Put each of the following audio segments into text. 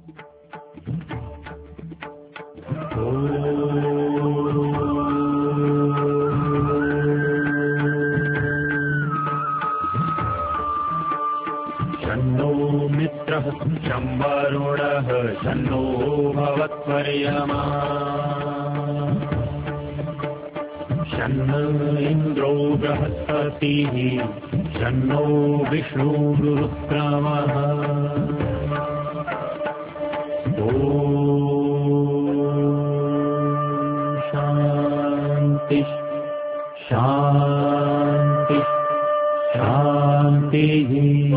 शन्नो मित्रः शं वरुणः शन्नो भवत्वर्यमा शन्न इन्द्रो बृहस्पतिः शन्नो विष्णुरुक्रमः ॐ शान्ति शान्ति शान्तिः।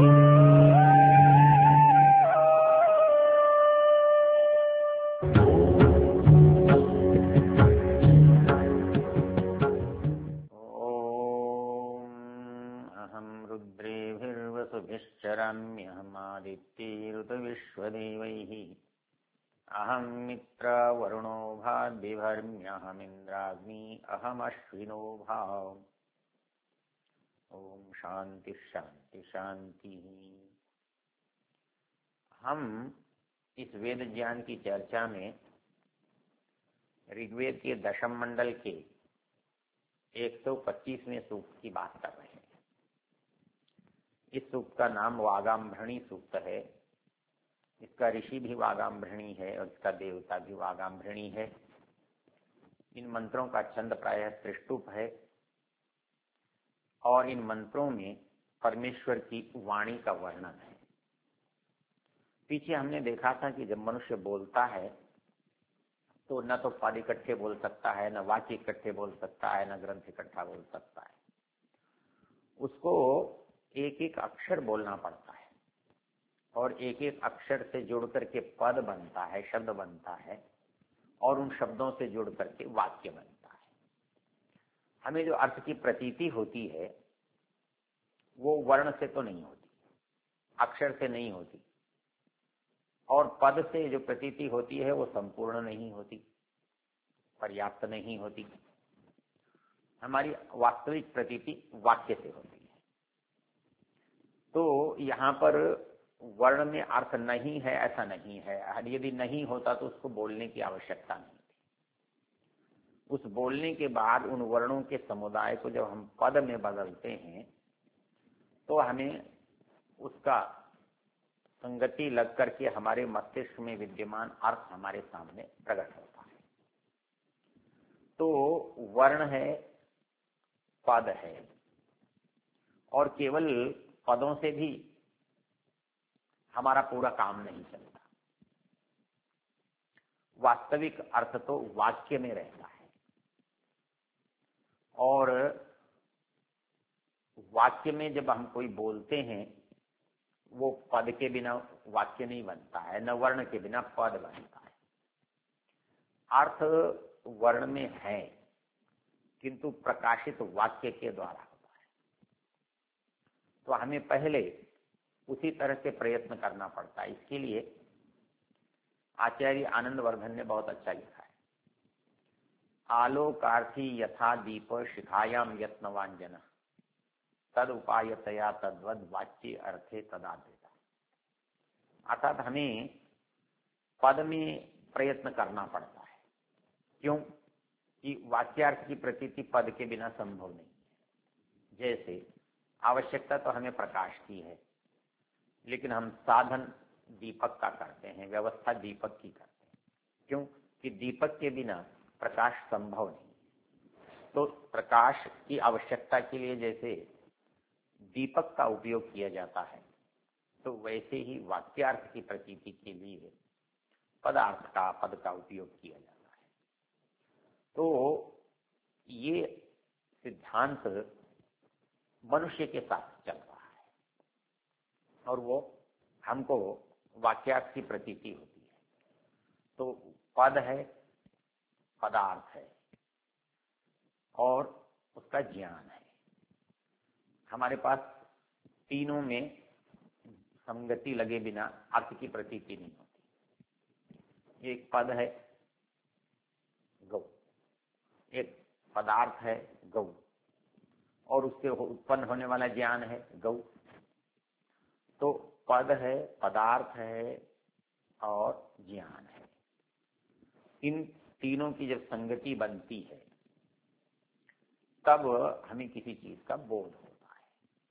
रुद्रैर्वसुभिश्चराम्यहमादित्यैरुतविश्वदेवैः अहं मित्र वरुणो भाद्विभर्म्यहमिन्द्राग्नि अहमश्विनो भाव। ओम शांति शांति शांति। हम इस वेद ज्ञान की चर्चा में ऋग्वेद के दशम मंडल के 125वें सूक्त की बात कर रहे हैं। इस सूक्त का नाम वागाम्भृणी सूक्त है। इसका ऋषि भी वागाम्भृणी है और इसका देवता भी वागाम्भृणी है। इन मंत्रों का छंद प्रायः त्रिष्टुप है और इन मंत्रों में परमेश्वर की वाणी का वर्णन है। पीछे हमने देखा था कि जब मनुष्य बोलता है तो न तो पद इकट्ठे बोल सकता है, न वाक्य इकट्ठे बोल सकता है, न ग्रंथ इकट्ठा बोल सकता है। उसको एक एक अक्षर बोलना पड़ता है और एक एक अक्षर से जुड़ करके पद बनता है, शब्द बनता है और उन शब्दों से जुड़ करके वाक्य बनता है। हमें जो अर्थ की प्रतीति होती है वो वर्ण से तो नहीं होती, अक्षर से नहीं होती, और पद से जो प्रतीति होती है वो संपूर्ण नहीं होती, पर्याप्त नहीं होती। हमारी वास्तविक प्रतीति वाक्य से होती है। तो यहाँ पर वर्ण में अर्थ नहीं है ऐसा नहीं है। यदि नहीं होता तो उसको बोलने की आवश्यकता नहीं थी। उस बोलने के बाद उन वर्णों के समुदाय को जब हम पद में बदलते हैं तो हमें उसका संगति लग करके हमारे मस्तिष्क में विद्यमान अर्थ हमारे सामने प्रकट होता है। तो वर्ण है, पद है, और केवल पदों से भी हमारा पूरा काम नहीं चलता। वास्तविक अर्थ तो वाक्य में रहता है और वाक्य में जब हम कोई बोलते हैं वो पद के बिना वाक्य नहीं बनता है, न वर्ण के बिना पद बनता है। अर्थ वर्ण में है किंतु प्रकाशित वाक्य के द्वारा होता है। तो हमें पहले उसी तरह से प्रयत्न करना पड़ता है। इसके लिए आचार्य आनंदवर्धन ने बहुत अच्छा लिखा है। आलोकार्थी यथा दीप शिखायाम यत्नवान जन तद उपायतया तद्वद वाच्य अर्थे तदाद्रिता। अर्थात हमें पद में प्रयत्न करना पड़ता है। क्यों? कि वाक्यार्थ की प्रतीति पद के बिना संभव नहीं है। जैसे आवश्यकता तो हमें प्रकाश की है, लेकिन हम साधन दीपक का करते हैं, व्यवस्था दीपक की करते हैं। क्यों? कि दीपक के बिना प्रकाश संभव नहीं। तो प्रकाश की आवश्यकता के लिए जैसे दीपक का उपयोग किया जाता है, तो वैसे ही वाक्यार्थ की प्रतीति के लिए पद का उपयोग किया जाता है। तो ये सिद्धांत मनुष्य के साथ चल रहा है और वो हमको वाक्यार्थ की प्रतीति होती है। तो पद है, पदार्थ है और उसका ज्ञान है। हमारे पास तीनों में संगति लगे बिना अर्थ की प्रतीति नहीं होती। एक पद है गौ, एक पदार्थ है गौ, और उससे उत्पन्न होने वाला ज्ञान है गौ। तो पद है, पदार्थ है और ज्ञान है। इन तीनों की जब संगति बनती है तब हमें किसी चीज का बोध होता है।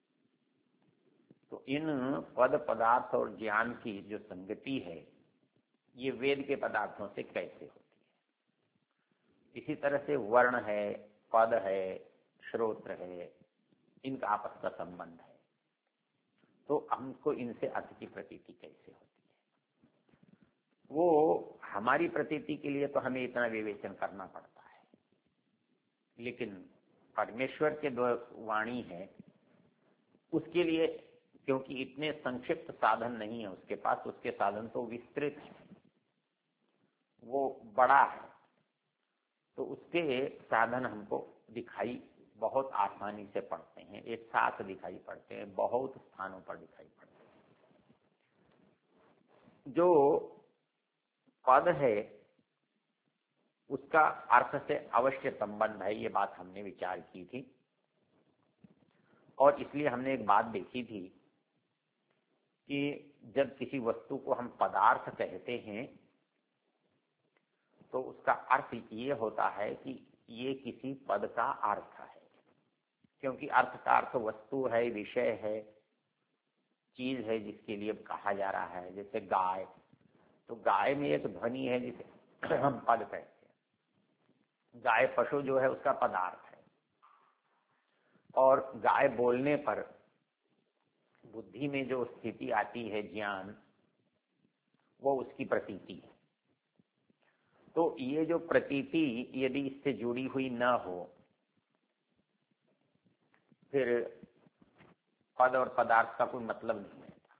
तो इन पद पदार्थ और ज्ञान की जो संगति है ये वेद के पदार्थों से कैसे होती है। इसी तरह से वर्ण है, पद है, श्रोत्र है, इनका आपस का संबंध है। तो हमको इनसे अर्थ की प्रतीति कैसे होती है, वो हमारी प्रतीति के लिए तो हमें इतना विवेचन करना पड़ता है, लेकिन परमेश्वर के जो वाणी है उसके लिए क्योंकि इतने संक्षिप्त साधन नहीं है उसके पास, उसके साधन तो विस्तृत है, वो बड़ा है, तो उसके साधन हमको दिखाई बहुत आसानी से पड़ते हैं, एक साथ दिखाई पड़ते हैं, बहुत स्थानों पर दिखाई पड़ते हैं। जो पद है उसका अर्थ से अवश्य संबंध है, ये बात हमने विचार की थी। और इसलिए हमने एक बात देखी थी कि जब किसी वस्तु को हम पदार्थ कहते हैं तो उसका अर्थ ये होता है कि ये किसी पद का अर्थ है, क्योंकि अर्थ का अर्थ वस्तु है, विषय है, चीज है जिसके लिए कहा जा रहा है। जैसे गाय, तो गाय में एक ध्वनि है जिसे हम पद कहते हैं। गाय पशु जो है उसका पदार्थ है, और गाय बोलने पर बुद्धि में जो स्थिति आती है ज्ञान, वो उसकी प्रतीति है। तो ये जो प्रतीति यदि इससे जुड़ी हुई न हो फिर पद और पदार्थ का कोई मतलब नहीं रहता।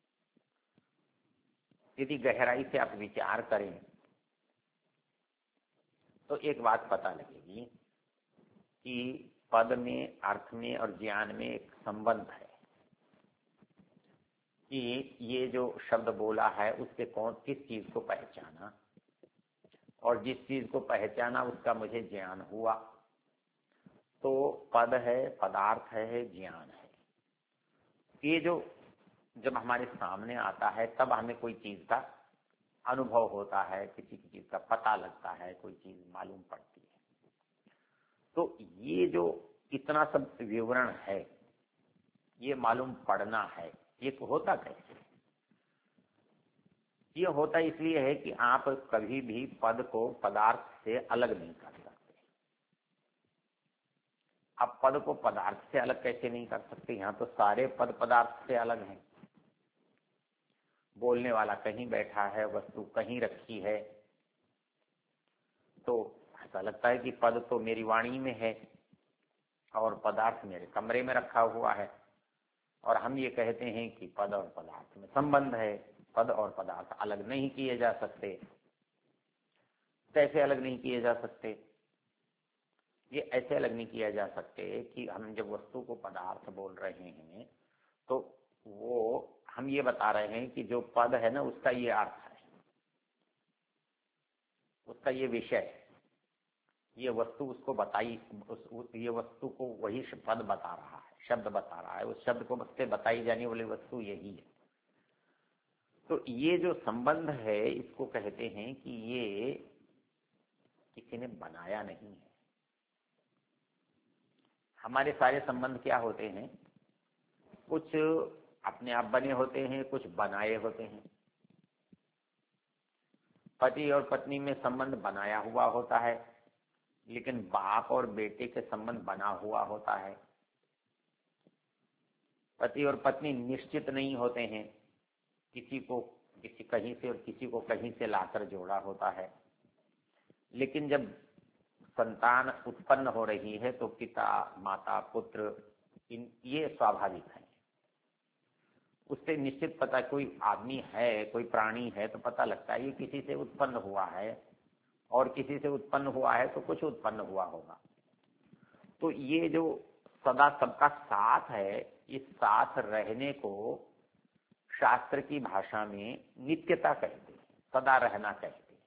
यदि गहराई से आप विचार करें तो एक बात पता लगेगी कि पद में, अर्थ में और ज्ञान में एक संबंध है कि ये जो शब्द बोला है उससे कौन किस चीज को पहचाना, और जिस चीज को पहचाना उसका मुझे ज्ञान हुआ। तो पद है, पदार्थ है, ज्ञान है। ये जो जब हमारे सामने आता है तब हमें कोई चीज का अनुभव होता है, किसी की चीज का पता लगता है, कोई चीज मालूम पड़ती है। तो ये जो इतना सब विवरण है, ये मालूम पड़ना है, ये होता कैसे? ये होता इसलिए है कि आप कभी भी पद को पदार्थ से अलग नहीं कर सकते। आप पद को पदार्थ से अलग कैसे नहीं कर सकते? यहाँ तो सारे पद पदार्थ से अलग हैं। बोलने वाला कहीं बैठा है, वस्तु कहीं रखी है, तो ऐसा लगता है कि पद तो मेरी वाणी में है और पदार्थ मेरे कमरे में रखा हुआ है, और हम ये कहते हैं कि पद और पदार्थ में संबंध है, पद और पदार्थ अलग नहीं किए जा सकते। कैसे अलग नहीं किए जा सकते? ये ऐसे अलग नहीं किया जा सकते कि हम जब वस्तु को पदार्थ बोल रहे हैं तो वो हम ये बता रहे हैं कि जो पद है ना उसका ये अर्थ है, उसका ये विषय है, ये वस्तु उसको बताई, ये वस्तु को वही पद बता रहा है, शब्द बता रहा है, उस शब्द को से बताई जाने वाली वस्तु यही है। तो ये जो संबंध है इसको कहते हैं कि ये किसी ने बनाया नहीं है। हमारे सारे संबंध क्या होते हैं? कुछ अपने आप बने होते हैं, कुछ बनाए होते हैं। पति और पत्नी में संबंध बनाया हुआ होता है, लेकिन बाप और बेटे के संबंध बना हुआ होता है। पति और पत्नी निश्चित नहीं होते हैं, किसी को किसी कहीं से और किसी को कहीं से लाकर जोड़ा होता है। लेकिन जब संतान उत्पन्न हो रही है तो पिता, माता, पुत्र, ये स्वाभाविक है। उससे निश्चित पता, कोई आदमी है, कोई प्राणी है तो पता लगता है ये किसी से उत्पन्न हुआ है, और किसी से उत्पन्न हुआ है तो कुछ उत्पन्न हुआ होगा। तो ये जो सदा सबका साथ है, इस साथ रहने को शास्त्र की भाषा में नित्यता कहते हैं, सदा रहना कहते हैं।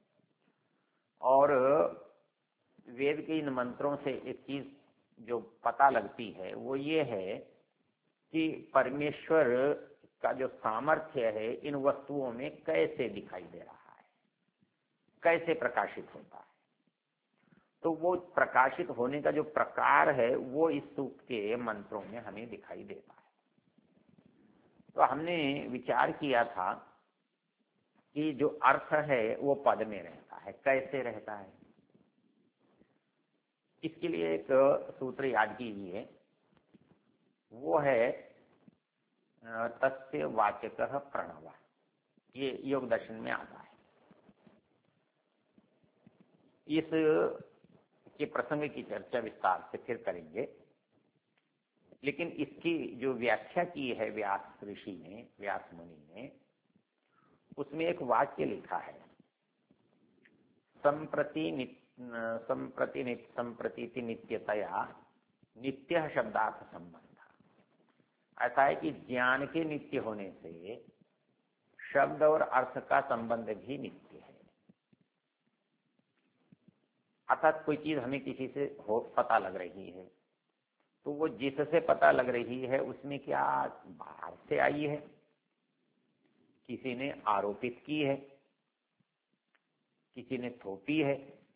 और वेद के इन मंत्रों से एक चीज जो पता लगती है वो ये है कि परमेश्वर का जो सामर्थ्य है इन वस्तुओं में कैसे दिखाई दे रहा है, कैसे प्रकाशित होता है। तो वो प्रकाशित होने का जो प्रकार है वो इस सूक्त के मंत्रों में हमें दिखाई देता है। तो हमने विचार किया था कि जो अर्थ है वो पद में रहता है, कैसे रहता है। इसके लिए एक सूत्र याद कीजिए, वो है तस्य वाचकः प्रणव। ये योग दर्शन में आता है। इस के प्रसंग की चर्चा विस्तार से फिर करेंगे, लेकिन इसकी जो व्याख्या की है व्यास ऋषि ने, व्यास मुनि ने, उसमें एक वाक्य लिखा है, संप्रतीति नित्यतया नित्य शब्दार्थ संबंध। ऐसा है कि ज्ञान के नित्य होने से शब्द और अर्थ का संबंध भी नित्य है। अर्थात कोई चीज हमें किसी से पता लग रही है, तो वो जिससे पता लग रही है उसमें क्या बाहर से आई है, किसी ने आरोपित की है, किसी ने थोपी है।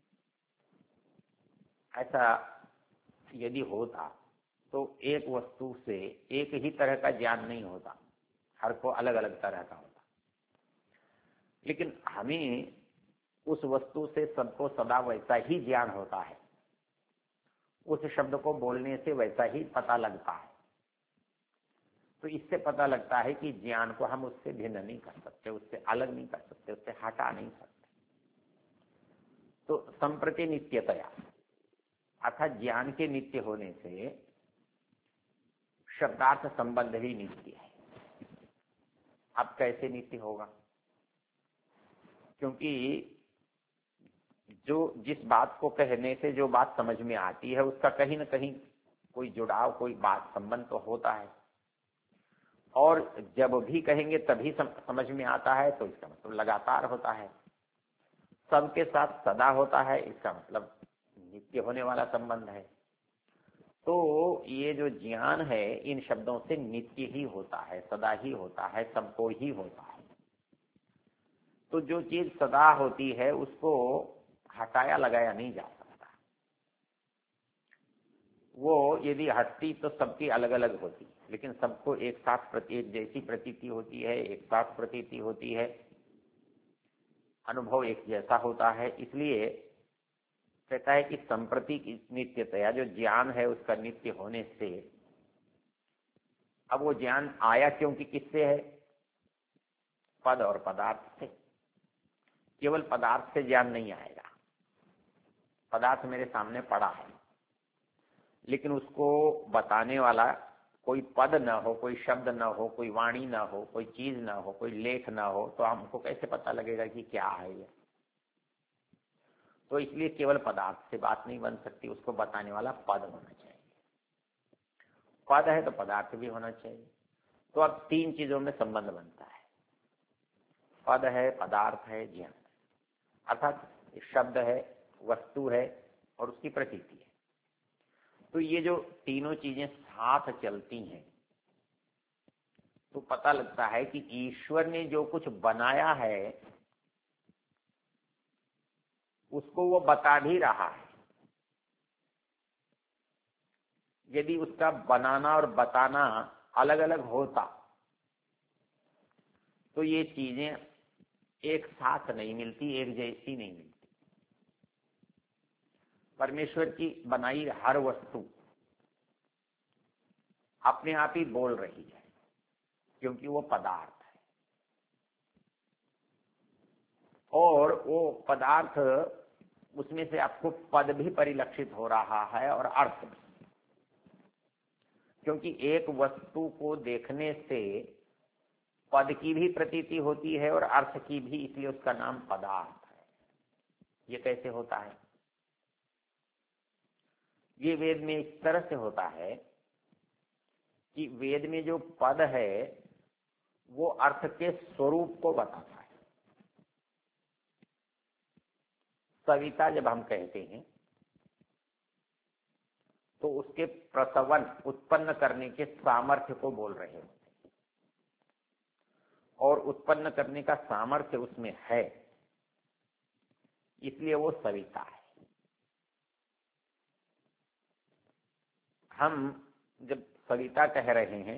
ऐसा यदि होता तो एक वस्तु से एक ही तरह का ज्ञान नहीं होता, हर को अलग अलग तरह का होता। लेकिन हमें उस वस्तु से सबको सदा वैसा ही ज्ञान होता है, उस शब्द को बोलने से वैसा ही पता लगता है। तो इससे पता लगता है कि ज्ञान को हम उससे भिन्न नहीं कर सकते, उससे अलग नहीं कर सकते, उससे हटा नहीं सकते। तो संप्रति नित्यतया अर्थात ज्ञान के नित्य होने से शब्दार्थ संबंध ही नित्य है। अब कैसे नित्य होगा? क्योंकि जो जिस बात को कहने से जो बात समझ में आती है उसका कहीं न कहीं कोई जुड़ाव, कोई बात, संबंध तो होता है। और जब भी कहेंगे तभी समझ में आता है, तो इसका मतलब लगातार होता है, सबके साथ सदा होता है, इसका मतलब नित्य होने वाला संबंध है। तो ये जो ज्ञान है इन शब्दों से नित्य ही होता है, सदा ही होता है, सबको ही होता है। तो जो चीज सदा होती है उसको हटाया लगाया नहीं जा सकता। वो यदि हटती तो सबकी अलग अलग होती, लेकिन सबको एक साथ एक जैसी प्रतीति होती है, एक साथ प्रतीति होती है, अनुभव एक जैसा होता है। इसलिए कहता है कि संप्रति की नित्यतया, जो ज्ञान है उसका नित्य होने से, अब वो ज्ञान आया क्योंकि किससे है? पद और पदार्थ से। केवल पदार्थ से ज्ञान नहीं आएगा। पदार्थ मेरे सामने पड़ा है, लेकिन उसको बताने वाला कोई पद न हो, कोई शब्द न हो, कोई वाणी न हो, कोई चीज न हो, कोई लेख न हो, तो हमको कैसे पता लगेगा कि क्या है ये? तो इसलिए केवल पदार्थ से बात नहीं बन सकती, उसको बताने वाला पद होना चाहिए। पद है तो पदार्थ भी होना चाहिए। तो अब तीन चीजों में संबंध बनता है, पद है, पदार्थ है, ज्ञान। अर्थात शब्द है, वस्तु है और उसकी प्रतीति है। तो ये जो तीनों चीजें साथ चलती हैं तो पता लगता है कि ईश्वर ने जो कुछ बनाया है उसको वो बता भी रहा है। यदि उसका बनाना और बताना अलग अलग होता तो ये चीजें एक साथ नहीं मिलती, एक जैसी नहीं मिलती। परमेश्वर की बनाई हर वस्तु अपने आप ही बोल रही है, क्योंकि वो पदार्थ है। और वो पदार्थ, उसमें से आपको पद भी परिलक्षित हो रहा है और अर्थ भी, क्योंकि एक वस्तु को देखने से पद की भी प्रतीति होती है और अर्थ की भी, इसलिए उसका नाम पदार्थ है। ये कैसे होता है? ये वेद में इस तरह से होता है कि वेद में जो पद है वो अर्थ के स्वरूप को बताता है। सविता जब हम कहते हैं तो उसके प्रसवन, उत्पन्न करने के सामर्थ्य को बोल रहे होते हैं। और उत्पन्न करने का सामर्थ्य उसमें है, इसलिए वो सविता है। हम जब सविता कह रहे हैं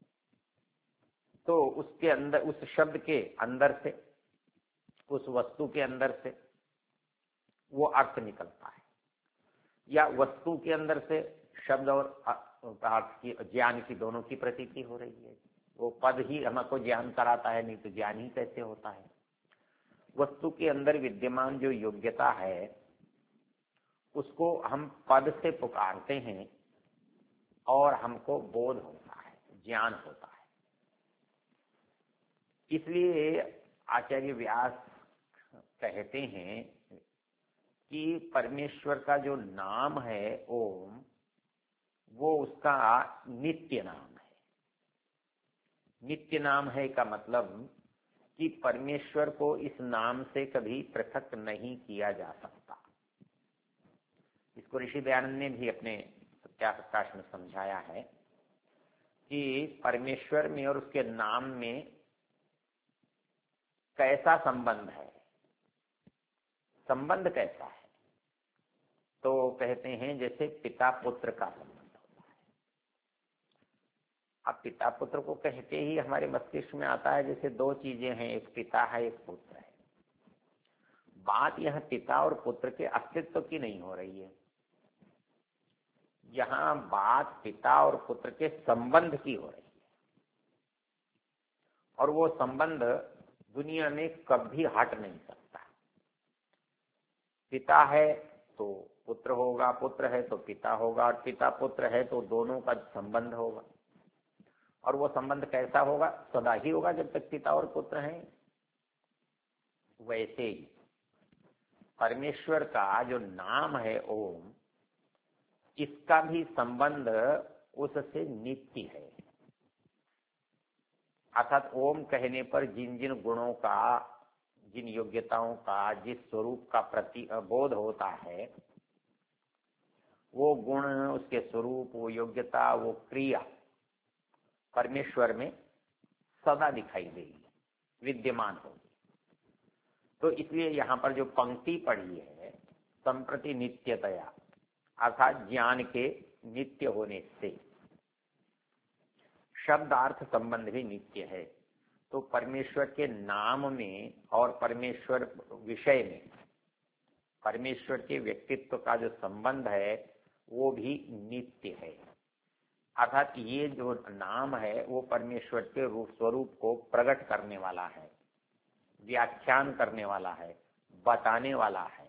तो उसके अंदर, उस शब्द के अंदर से, उस वस्तु के अंदर से वो अर्थ निकलता है, या वस्तु के अंदर से शब्द और अर्थ की, ज्ञान की, दोनों की प्रतीति हो रही है। वो पद ही हमको ज्ञान कराता है, नहीं तो ज्ञान ही कैसे होता है। वस्तु के अंदर विद्यमान जो योग्यता है उसको हम पद से पुकारते हैं और हमको बोध होता है, ज्ञान होता है। इसलिए आचार्य व्यास कहते हैं कि परमेश्वर का जो नाम है ओम, वो उसका नित्य नाम है। नित्य नाम है का मतलब कि परमेश्वर को इस नाम से कभी पृथक नहीं किया जा सकता। इसको ऋषि दयानंद ने भी अपने सत्याप्रकाश में समझाया है कि परमेश्वर में और उसके नाम में कैसा संबंध है, संबंध कैसा है। तो कहते हैं जैसे पिता पुत्र का संबंध होता है। अब पिता पुत्र को कहते ही हमारे मस्तिष्क में आता है जैसे दो चीजें हैं, एक पिता है, एक पुत्र है। बात यह पिता और पुत्र के अस्तित्व की नहीं हो रही है, यहाँ बात पिता और पुत्र के संबंध की हो रही है। और वो संबंध दुनिया में कभी हट नहीं सकता। पिता है तो पुत्र होगा, पुत्र है तो पिता होगा, और पिता पुत्र है तो दोनों का संबंध होगा। और वो संबंध कैसा होगा? सदा ही होगा जब तक पिता और पुत्र हैं। वैसे ही परमेश्वर का जो नाम है ओम, इसका भी संबंध उससे नित्य है। अर्थात ओम कहने पर जिन जिन गुणों का, जिन योग्यताओं का, जिस स्वरूप का बोध होता है, वो गुण, उसके स्वरूप, वो योग्यता, वो क्रिया परमेश्वर में सदा दिखाई देगी, विद्यमान होगी। तो इसलिए यहाँ पर जो पंक्ति पढ़ी है, संप्रति नित्यतया, अर्थात ज्ञान के नित्य होने से शब्दार्थ संबंध भी नित्य है। तो परमेश्वर के नाम में और परमेश्वर विषय में, परमेश्वर के व्यक्तित्व का जो संबंध है वो भी नित्य है। अर्थात ये जो नाम है वो परमेश्वर के रूप स्वरूप को प्रकट करने वाला है, व्याख्यान करने वाला है, बताने वाला है।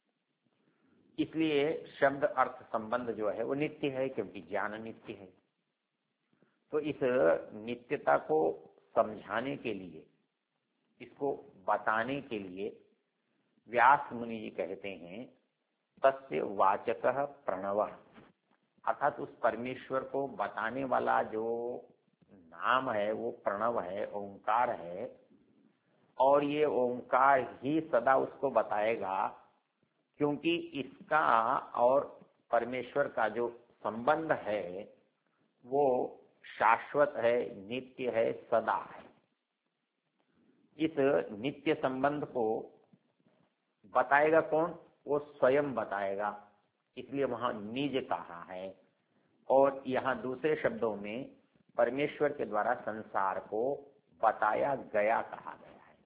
इसलिए शब्द अर्थ संबंध जो है वो नित्य है, क्योंकि ज्ञान नित्य है। तो इस नित्यता को समझाने के लिए, इसको बताने के लिए व्यास मुनि जी कहते हैं तस्य वाचकः प्रणवः, अर्थात उस परमेश्वर को बताने वाला जो नाम है वो प्रणव है, ओंकार है। और ये ओंकार ही सदा उसको बताएगा, क्योंकि इसका और परमेश्वर का जो संबंध है वो शाश्वत है, नित्य है, सदा है। इस नित्य संबंध को बताएगा कौन? वो स्वयं बताएगा, इसलिए वहां निज कहा है। और यहाँ दूसरे शब्दों में परमेश्वर के द्वारा संसार को बताया गया कहा गया है।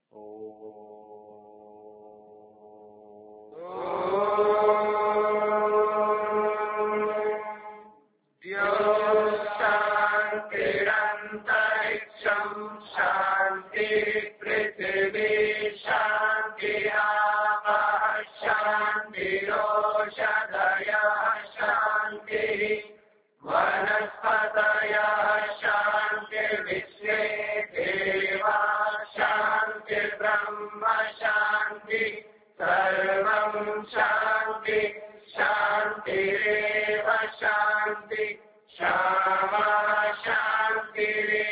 शांति पृथ्वी शांति आकाश शांति रोषधयः शांति वनस्पतयः शांति विश्वे देवा शांति ब्रह्म शांति सर्वं शांति शांतिरेव शांति क्षमा शांति